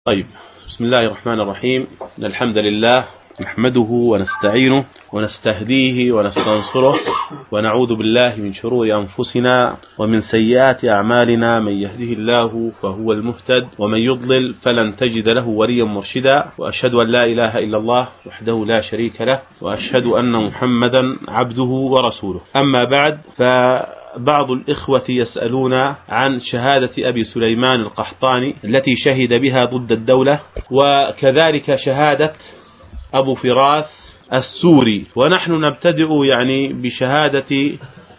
طيب، بسم الله الرحمن الرحيم. الحمد لله نحمده ونستعينه ونستهديه ونستنصره ونعوذ بالله من شرور أنفسنا ومن سيئات أعمالنا. من يهده الله فهو المهتد ومن يضلل فلن تجد له وليا مرشدا. وأشهد أن لا إله إلا الله وحده لا شريك له وأشهد أن محمدا عبده ورسوله. أما بعد، بعض الإخوة يسألون عن شهادة أبي سليمان القحطاني التي شهد بها ضد الدولة، وكذلك شهادة أبو فراس السوري. ونحن نبتدئ بشهادة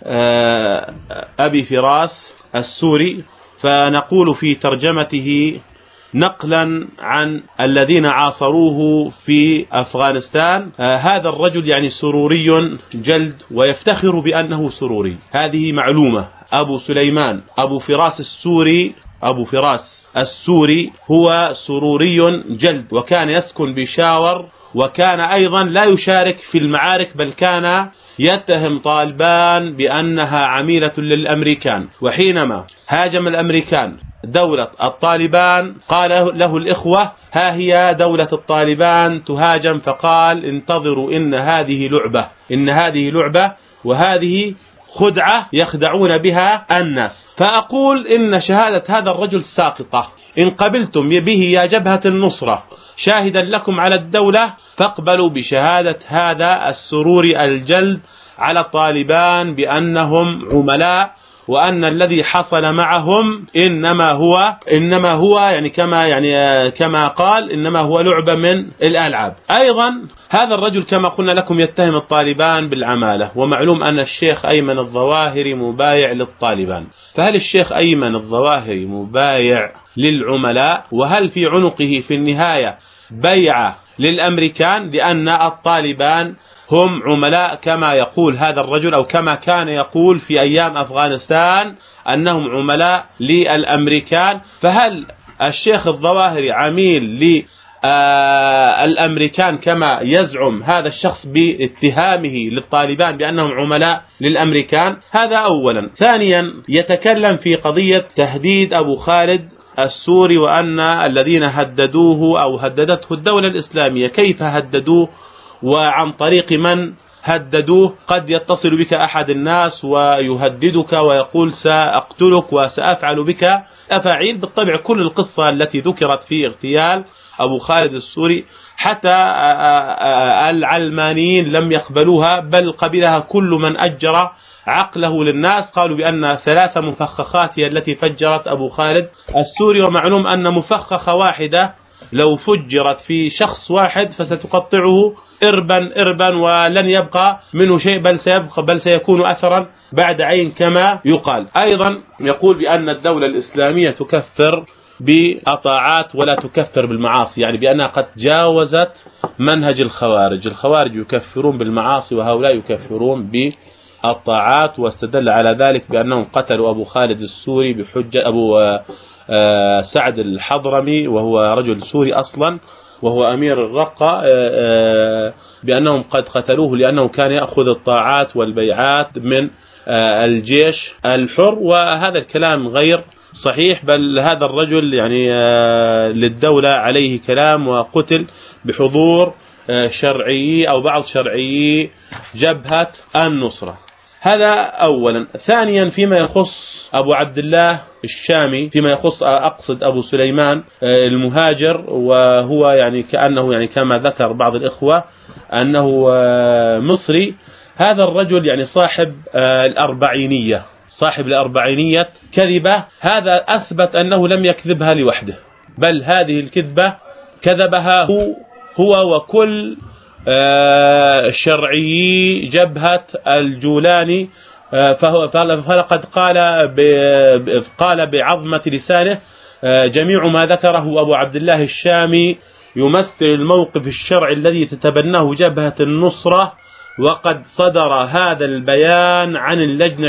أبي فراس السوري، فنقول في ترجمته نقلا عن الذين عاصروه في أفغانستان: هذا الرجل سروري جلد ويفتخر بأنه سروري. هذه معلومة. أبو سليمان أبو فراس السوري هو سروري جلد، وكان يسكن بشاور، وكان أيضا لا يشارك في المعارك، بل كان يتهم طالبان بأنها عميلة للأمريكان. وحينما هاجم الأمريكان دولة الطالبان قال له الإخوة: ها هي دولة الطالبان تهاجم، فقال: انتظروا، إن هذه لعبة وهذه خدعة يخدعون بها الناس. فأقول إن شهادة هذا الرجل ساقطة. إن قبلتم به يا جبهة النصرة شاهدا لكم على الدولة، فاقبلوا بشهادة هذا السروري الجلد على الطالبان بأنهم عملاء، وأن الذي حصل معهم إنما هو كما قال إنما هو لعبة من الألعاب. أيضا هذا الرجل كما قلنا لكم يتهم الطالبان بالعمالة، ومعلوم أن الشيخ أيمن الظواهري مبايع للطالبان. فهل الشيخ أيمن الظواهري مبايع للعملاء؟ وهل في عنقه في النهاية بيعة للأمريكان؟ لأن الطالبان هم عملاء كما يقول هذا الرجل، أو كما كان يقول في أيام أفغانستان أنهم عملاء للأمريكان. فهل الشيخ الظواهري عميل للأمريكان كما يزعم هذا الشخص باتهامه للطالبان بأنهم عملاء للأمريكان؟ هذا أولا. ثانيا، يتكلم في قضية تهديد أبو خالد السوري، وأن الذين هددوه أو هددته الدولة الإسلامية كيف هددوه وعن طريق من هددوه. قد يتصل بك أحد الناس ويهددك ويقول: سأقتلك وسأفعل بك أفاعيل. بالطبع كل القصة التي ذكرت في اغتيال أبو خالد السوري حتى العلمانيين لم يقبلوها، بل قبلها كل من أجر عقله للناس. قالوا بأن 3 مفخخات هي التي فجرت أبو خالد السوري. ومعلوم أن مفخخة واحدة لو فجرت في شخص واحد فستقطعه إربا ولن يبقى منه شيء، بل سيكون أثرا بعد عين كما يقال. أيضا يقول بأن الدولة الإسلامية تكفر بالطاعات ولا تكفر بالمعاصي، بأنها قد جاوزت منهج الخوارج. الخوارج يكفرون بالمعاصي وهؤلاء يكفرون بالطاعات. واستدل على ذلك بأنهم قتلوا أبو خالد السوري بحجة أبو سعد الحضرمي، وهو رجل سوري أصلا وهو أمير الرقة، بأنهم قد قتلوه لأنه كان يأخذ الطاعات والبيعات من الجيش الحر. وهذا الكلام غير صحيح، بل هذا الرجل للدولة عليه كلام، وقتل بحضور شرعي أو بعض شرعي جبهة النصرة. هذا أولا. ثانيا، فيما يخص أبو عبد الله الشامي، أقصد أبو سليمان المهاجر، وهو كأنه كما ذكر بعض الإخوة أنه مصري. هذا الرجل صاحب الأربعينية كذبة. هذا أثبت أنه لم يكذبها لوحده، بل هذه الكذبة كذبها هو وكل شرعي جبهة الجولاني. فلقد قال بعظمة لسانه: جميع ما ذكره أبو عبد الله الشامي يمثل الموقف الشرعي الذي تتبناه جبهة النصرة، وقد صدر هذا البيان عن اللجنة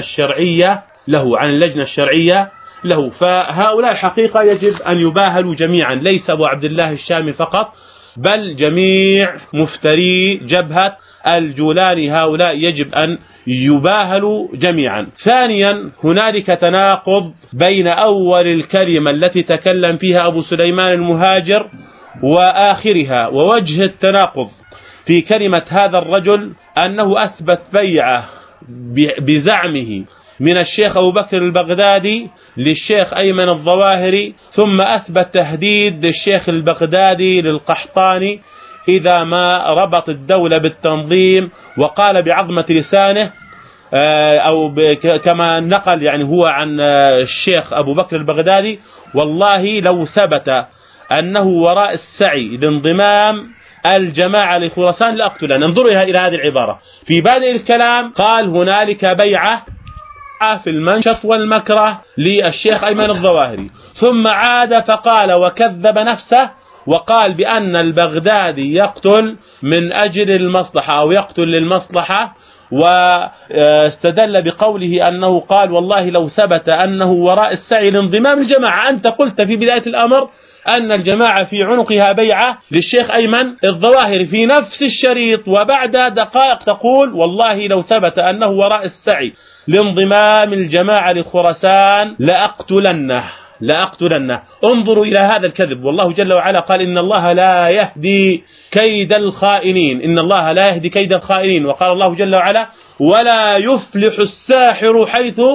الشرعية له. فهؤلاء الحقيقة يجب أن يباهلوا جميعا، ليس أبو عبد الله الشامي فقط، بل جميع مفتري جبهة الجولاني، هؤلاء يجب أن يباهلوا جميعا. ثانيا هنالك تناقض بين أول الكلمة التي تكلم فيها أبو سليمان المهاجر وآخرها، ووجه التناقض في كلمة هذا الرجل أنه أثبت بيعة بزعمه من الشيخ أبو بكر البغدادي للشيخ أيمن الظواهري، ثم أثبت تهديد للشيخ البغدادي للقحطاني إذا ما ربط الدولة بالتنظيم، وقال بعظمة لسانه أو كما نقل يعني هو عن الشيخ أبو بكر البغدادي: والله لو ثبت أنه وراء السعي لانضمام الجماعة لخراسان لأقتلن. انظروا إلى هذه العبارة في بادئ الكلام، قال هنالك بيعة في المنشط والمكره للشيخ أيمن الظواهري، ثم عاد فقال وكذب نفسه وقال بأن البغدادي يقتل من أجل المصلحة أو يقتل للمصلحة، واستدل بقوله أنه قال والله لو ثبت أنه وراء السعي لانضمام الجماعة. أنت قلت في بداية الأمر أن الجماعة في عنقها بيعة للشيخ أيمن الظواهري في نفس الشريط، وبعد دقائق تقول والله لو ثبت أنه وراء السعي لانضمام الجماعة لخراسان لأقتلنه. انظروا إلى هذا الكذب. والله جل وعلا قال إن الله لا يهدي كيد الخائنين، وقال الله جل وعلا ولا يفلح الساحر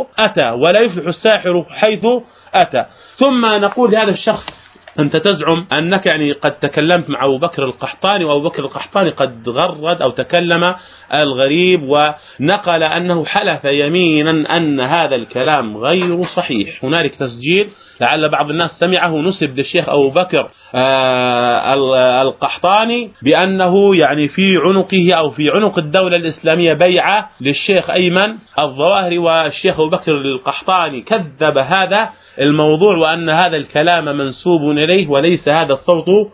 حيث أتى. ثم نقول لهذا الشخص: أنت تزعم أنك يعني قد تكلمت مع أبو بكر القحطاني، وأبو بكر القحطاني قد غرد أو تكلم الغريب ونقل أنه حلف يمينا أن هذا الكلام غير صحيح. هنالك تسجيل لعل بعض الناس سمعه، نسب للشيخ أبو بكر القحطاني بأنه يعني في عنقه أو في عنق الدولة الإسلامية بيعة للشيخ أيمن الظواهري، والشيخ أبو بكر القحطاني كذب هذا الموضوع وأن هذا الكلام منسوب إليه وليس هذا الصوت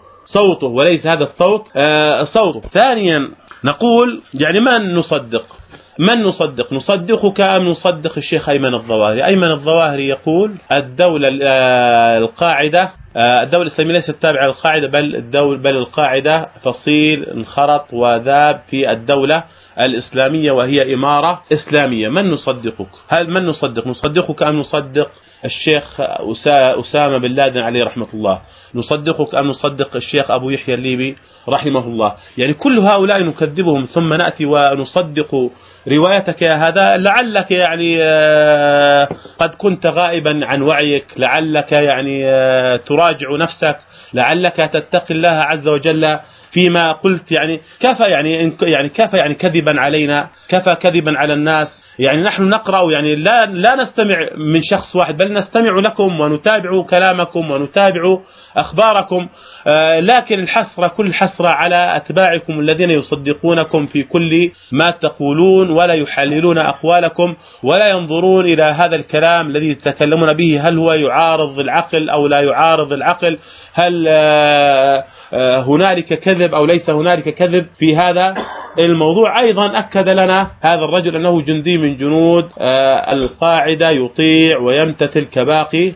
صوته. ثانيا نقول يعني من نصدقك أم نصدق الشيخ أيمن الظواهري؟ أيمن الظواهري يقول الدولة القاعدة الدولة الإسلامية ليست تابعة للقاعدة، بل القاعدة فصيل انخرط وذاب في الدولة الإسلامية وهي إمارة إسلامية. من نصدقك أم نصدق الشيخ أسامة بن لادن عليه رحمة الله؟ نصدقك أم نصدق الشيخ أبو يحيى الليبي رحمه الله؟ يعني كل هؤلاء نكذبهم ثم نأتي ونصدق روايتك يا هذا. لعلك يعني قد كنت غائبا عن وعيك، لعلك يعني تراجع نفسك، لعلك تتقي الله عز وجل فيما قلت. يعني كفى كذبا علينا، كفى كذبا على الناس. يعني نحن نقرأ، يعني لا نستمع من شخص واحد، بل نستمع لكم ونتابع كلامكم ونتابع أخباركم، لكن كل الحسرة على أتباعكم الذين يصدقونكم في كل ما تقولون ولا يحللون أقوالكم ولا ينظرون إلى هذا الكلام الذي تتكلمون به، هل هو يعارض العقل أو لا يعارض العقل، هل هنالك كذب أو ليس هنالك كذب في هذا الموضوع. أيضا أكد لنا هذا الرجل أنه جندي من جنود القاعدة، يطيع ويمتثل كباقي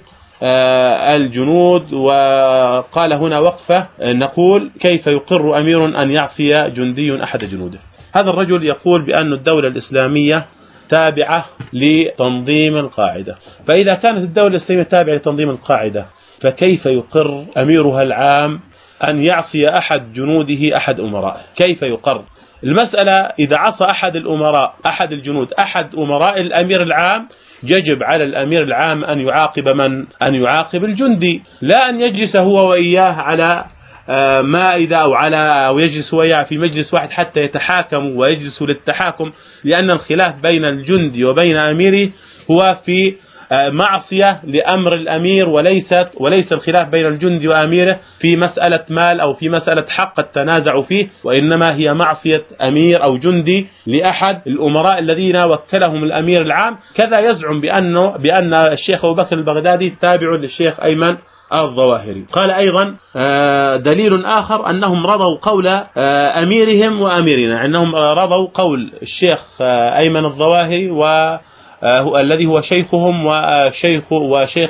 الجنود. وقال هنا وقفة نقول: كيف يقر أمير أن يعصي جندي أحد جنوده؟ هذا الرجل يقول بأن الدولة الإسلامية تابعة لتنظيم القاعدة، فإذا كانت الدولة الإسلامية تابعة لتنظيم القاعدة فكيف يقر أميرها العام أن يعصي أحد جنوده أحد أمرائه؟ كيف يقر المسألة؟ إذا عصى أحد الأمراء أحد الجنود أحد أمراء الأمير العام، يجب على الأمير العام أن يعاقب أن يعاقب الجندي، لا أن يجلس هو وإياه على مائدة أو يجلس وإياه في مجلس واحد حتى يتحاكموا ويجلسوا للتحاكم، لأن الخلاف بين الجندي وبين أميره هو في معصية لأمر الأمير، وليس الخلاف بين الجندي وأميره في مسألة مال أو في مسألة حق التنازع فيه، وإنما هي معصية أمير أو جندي لأحد الأمراء الذين وكلهم الأمير العام. كذا يزعم بأن الشيخ أبو بكر البغدادي تابع للشيخ أيمن الظواهري. قال أيضا دليل آخر أنهم رضوا قول أميرهم وأميرنا، أنهم رضوا قول الشيخ أيمن الظواهري الذي هو شيخهم وشيخ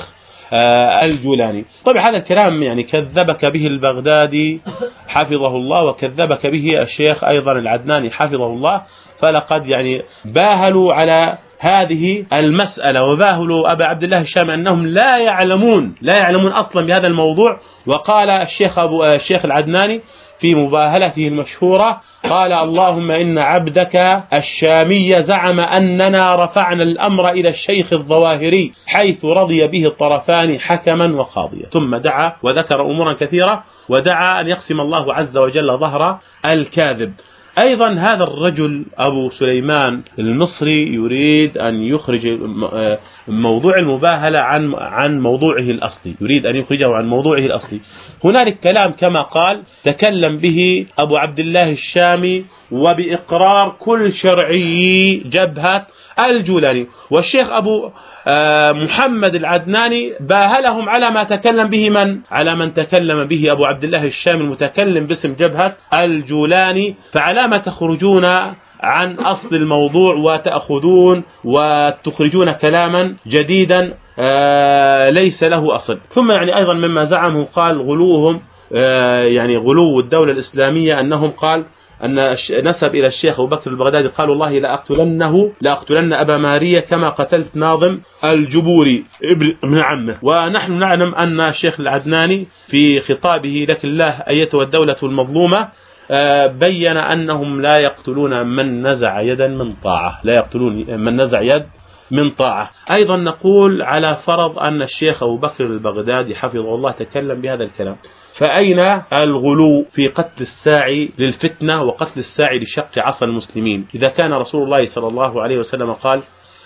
الجولاني. طبعا هذا الكلام يعني كذبك به البغدادي حفظه الله، وكذبك به الشيخ أيضا العدناني حفظه الله، فلقد يعني باهلوا على هذه المسألة، وباهلوا أبا عبد الله الشامي أنهم لا يعلمون أصلا بهذا الموضوع. وقال الشيخ العدناني في مباهلته المشهورة، قال: اللهم إن عبدك الشامي زعم أننا رفعنا الأمر إلى الشيخ الظواهري حيث رضي به الطرفان حكما وقاضيا. ثم دعا وذكر أمورا كثيرة، ودعا أن يقسم الله عز وجل ظهر الكاذب. أيضا هذا الرجل أبو سليمان المصري يريد أن يخرج موضوع المباهلة عن موضوعه الأصلي، يريد أن يخرجه عن موضوعه الأصلي. هنالك كلام كما قال تكلم به أبو عبد الله الشامي وبإقرار كل شرعي جبهة الجولاني، والشيخ أبو محمد العدناني باهلهم على ما تكلم به على من تكلم به أبو عبد الله الشامي المتكلم باسم جبهة الجولاني. فعلى ما تخرجون عن أصل الموضوع وتأخذون وتخرجون كلاما جديدا ليس له أصل. ثم يعني أيضا مما زعمه قال غلوهم، يعني غلو الدولة الإسلامية، أنهم قال أن نسب إلى الشيخ أبو بكر البغدادي قال: والله لأقتلن أبا مارية كما قتلت ناظم الجبوري ابن عمه. ونحن نعلم أن الشيخ العدناني في خطابه لك الله أيتها الدولة المظلومة بين أنهم لا يقتلون من نزع يدا من طاعة، لا يقتلون من نزع يد من طاعة. أيضا نقول على فرض أن الشيخ أبو بكر البغدادي حفظه الله تكلم بهذا الكلام، فأين الغلو في قتل الساعي للفتنة وقتل الساعي لشق عصا المسلمين؟ إذا كان رسول الله صلى الله عليه وسلم قال: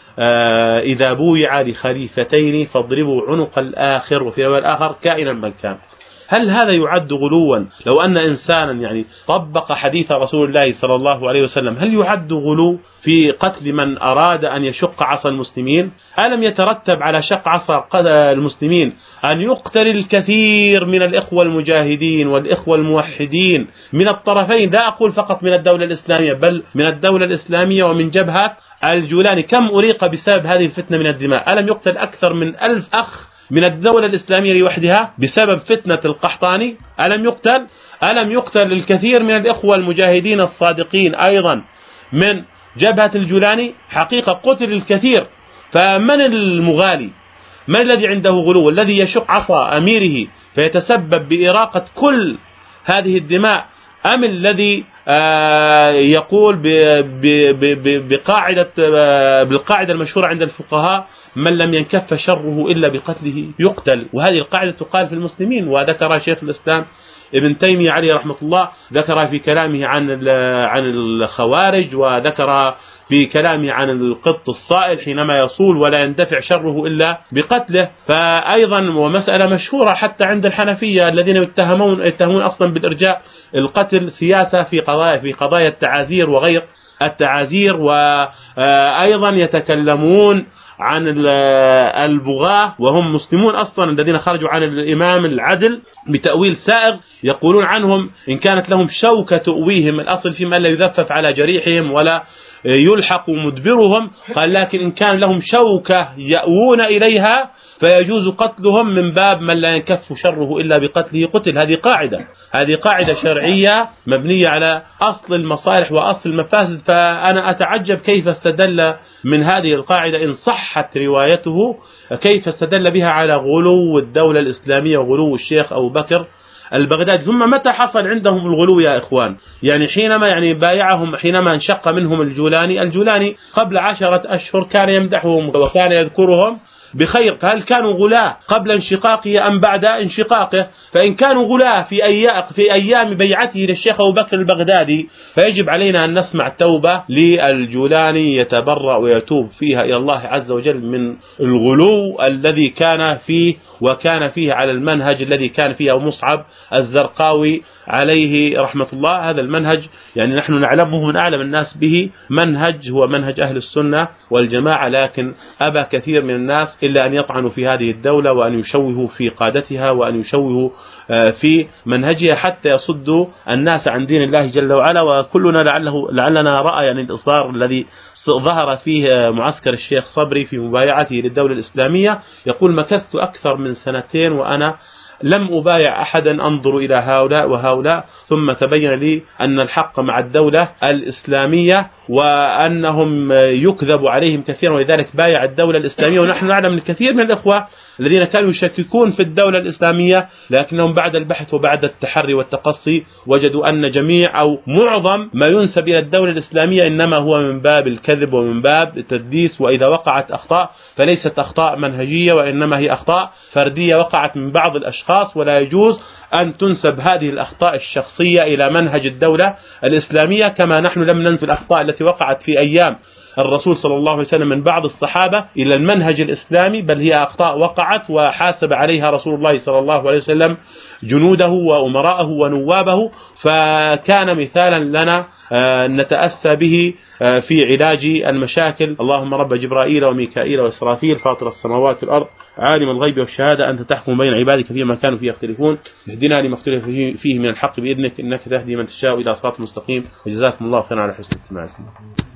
إذا بويع لخليفتين فاضربوا عنق الآخر، وفي رواية الآخر كائنا من كان. هل هذا يعد غلوا؟ لو أن إنسانا يعني طبق حديث رسول الله صلى الله عليه وسلم، هل يعد غلو في قتل من أراد أن يشق عصا المسلمين؟ ألم يترتب على شق عصا المسلمين أن يقتل الكثير من الإخوة المجاهدين والإخوة الموحدين من الطرفين؟ لا أقول فقط من الدولة الإسلامية، بل من الدولة الإسلامية ومن جبهة الجولاني. كم أريق بسبب هذه الفتنة من الدماء؟ ألم يقتل أكثر من 1000 أخ من الدولة الإسلامية لوحدها بسبب فتنة القحطاني؟ ألم يقتل الكثير من الإخوة المجاهدين الصادقين أيضا من جبهة الجولاني؟ حقيقة قتل الكثير. فمن المغالي؟ من الذي عنده غلو؟ الذي يشق عصا أميره فيتسبب بإراقة كل هذه الدماء، أم الذي يقول بالقاعدة المشهورة عند الفقهاء: من لم ينكف شره إلا بقتله يقتل؟ وهذه القاعدة تقال في المسلمين، وذكر شيخ الإسلام ابن تيمية عليه رحمة الله، ذكر في كلامه عن الخوارج، وذكر في كلامه عن القط الصائل حينما يصول ولا يندفع شره إلا بقتله. فأيضا ومسألة مشهورة حتى عند الحنفية الذين يتهمون أصلا بالإرجاء القتل سياسة في قضايا التعازير وغير التعازير. وأيضا يتكلمون عن البغاة وهم مسلمون أصلا الذين خرجوا عن الإمام العدل بتأويل سائغ، يقولون عنهم إن كانت لهم شوكة تؤويهم، الأصل فيما لا يذفف على جريحهم ولا يلحق مدبرهم، قال لكن إن كان لهم شوكة يأوون إليها فيجوز قتلهم من باب من لا ينكف شره إلا بقتله قتل. هذه قاعدة شرعية مبنية على أصل المصالح وأصل المفاسد. فأنا أتعجب كيف استدل من هذه القاعدة إن صحت روايته، كيف استدل بها على غلو الدولة الإسلامية وغلو الشيخ أبو بكر البغدادي. ثم متى حصل عندهم الغلو يا إخوان؟ يعني حينما بايعهم، حينما انشق منهم الجولاني قبل 10 أشهر كان يمدحهم وكان يذكرهم بخير، فهل كانوا غلاة قبل انشقاقه أم بعد انشقاقه؟ فإن كانوا غلاة في أيام بيعته للشيخ أبو بكر البغدادي فيجب علينا أن نسمع توبة للجولاني يتبرأ ويتوب فيها إلى الله عز وجل من الغلو الذي كان فيه، وكان فيه على المنهج الذي كان فيه أبو مصعب الزرقاوي عليه رحمة الله. هذا المنهج يعني نحن نعلمه من أعلم الناس به، منهج هو منهج أهل السنة والجماعة، لكن أبى كثير من الناس إلا أن يطعنوا في هذه الدولة وأن يشوهوا في قادتها وأن يشوهوا في منهجها حتى يصدوا الناس عن دين الله جل وعلا. وكلنا لعلنا رأى يعني الإصدار الذي ظهر فيه معسكر الشيخ صبري في مبايعته للدولة الإسلامية، يقول: مكثت أكثر من 2 وأنا لم أبايع أحدا أنظر إلى هؤلاء وهؤلاء، ثم تبين لي أن الحق مع الدولة الإسلامية وأنهم يكذب عليهم كثيرا، ولذلك بايع الدولة الإسلامية. ونحن نعلم الكثير من الإخوة الذين كانوا يشككون في الدولة الإسلامية، لكنهم بعد البحث وبعد التحري والتقصي وجدوا أن جميع أو معظم ما ينسب إلى الدولة الإسلامية إنما هو من باب الكذب ومن باب التدليس، وإذا وقعت أخطاء فليست أخطاء منهجية وإنما هي أخطاء فردية وقعت من بعض الأشخاص، ولا يجوز أن تنسب هذه الأخطاء الشخصية إلى منهج الدولة الإسلامية، كما نحن لم ننسب الأخطاء التي وقعت في أيام الرسول صلى الله عليه وسلم من بعض الصحابة إلى المنهج الإسلامي، بل هي أخطاء وقعت وحاسب عليها رسول الله صلى الله عليه وسلم جنوده وأمراءه ونوابه، فكان مثالا لنا نتأسى به في علاج المشاكل. اللهم رب جبرائيل وميكائيل وإسرافيل فاطر السماوات والأرض عالم الغيب والشهادة أنت تحكم بين عبادك فيما كانوا فيه يختلفون اهدنا لما اختلف فيه من الحق بإذنك إنك تهدي من تشاء إلى صراط مستقيم. وجزاكم الله خيرا على حسن الاستماع.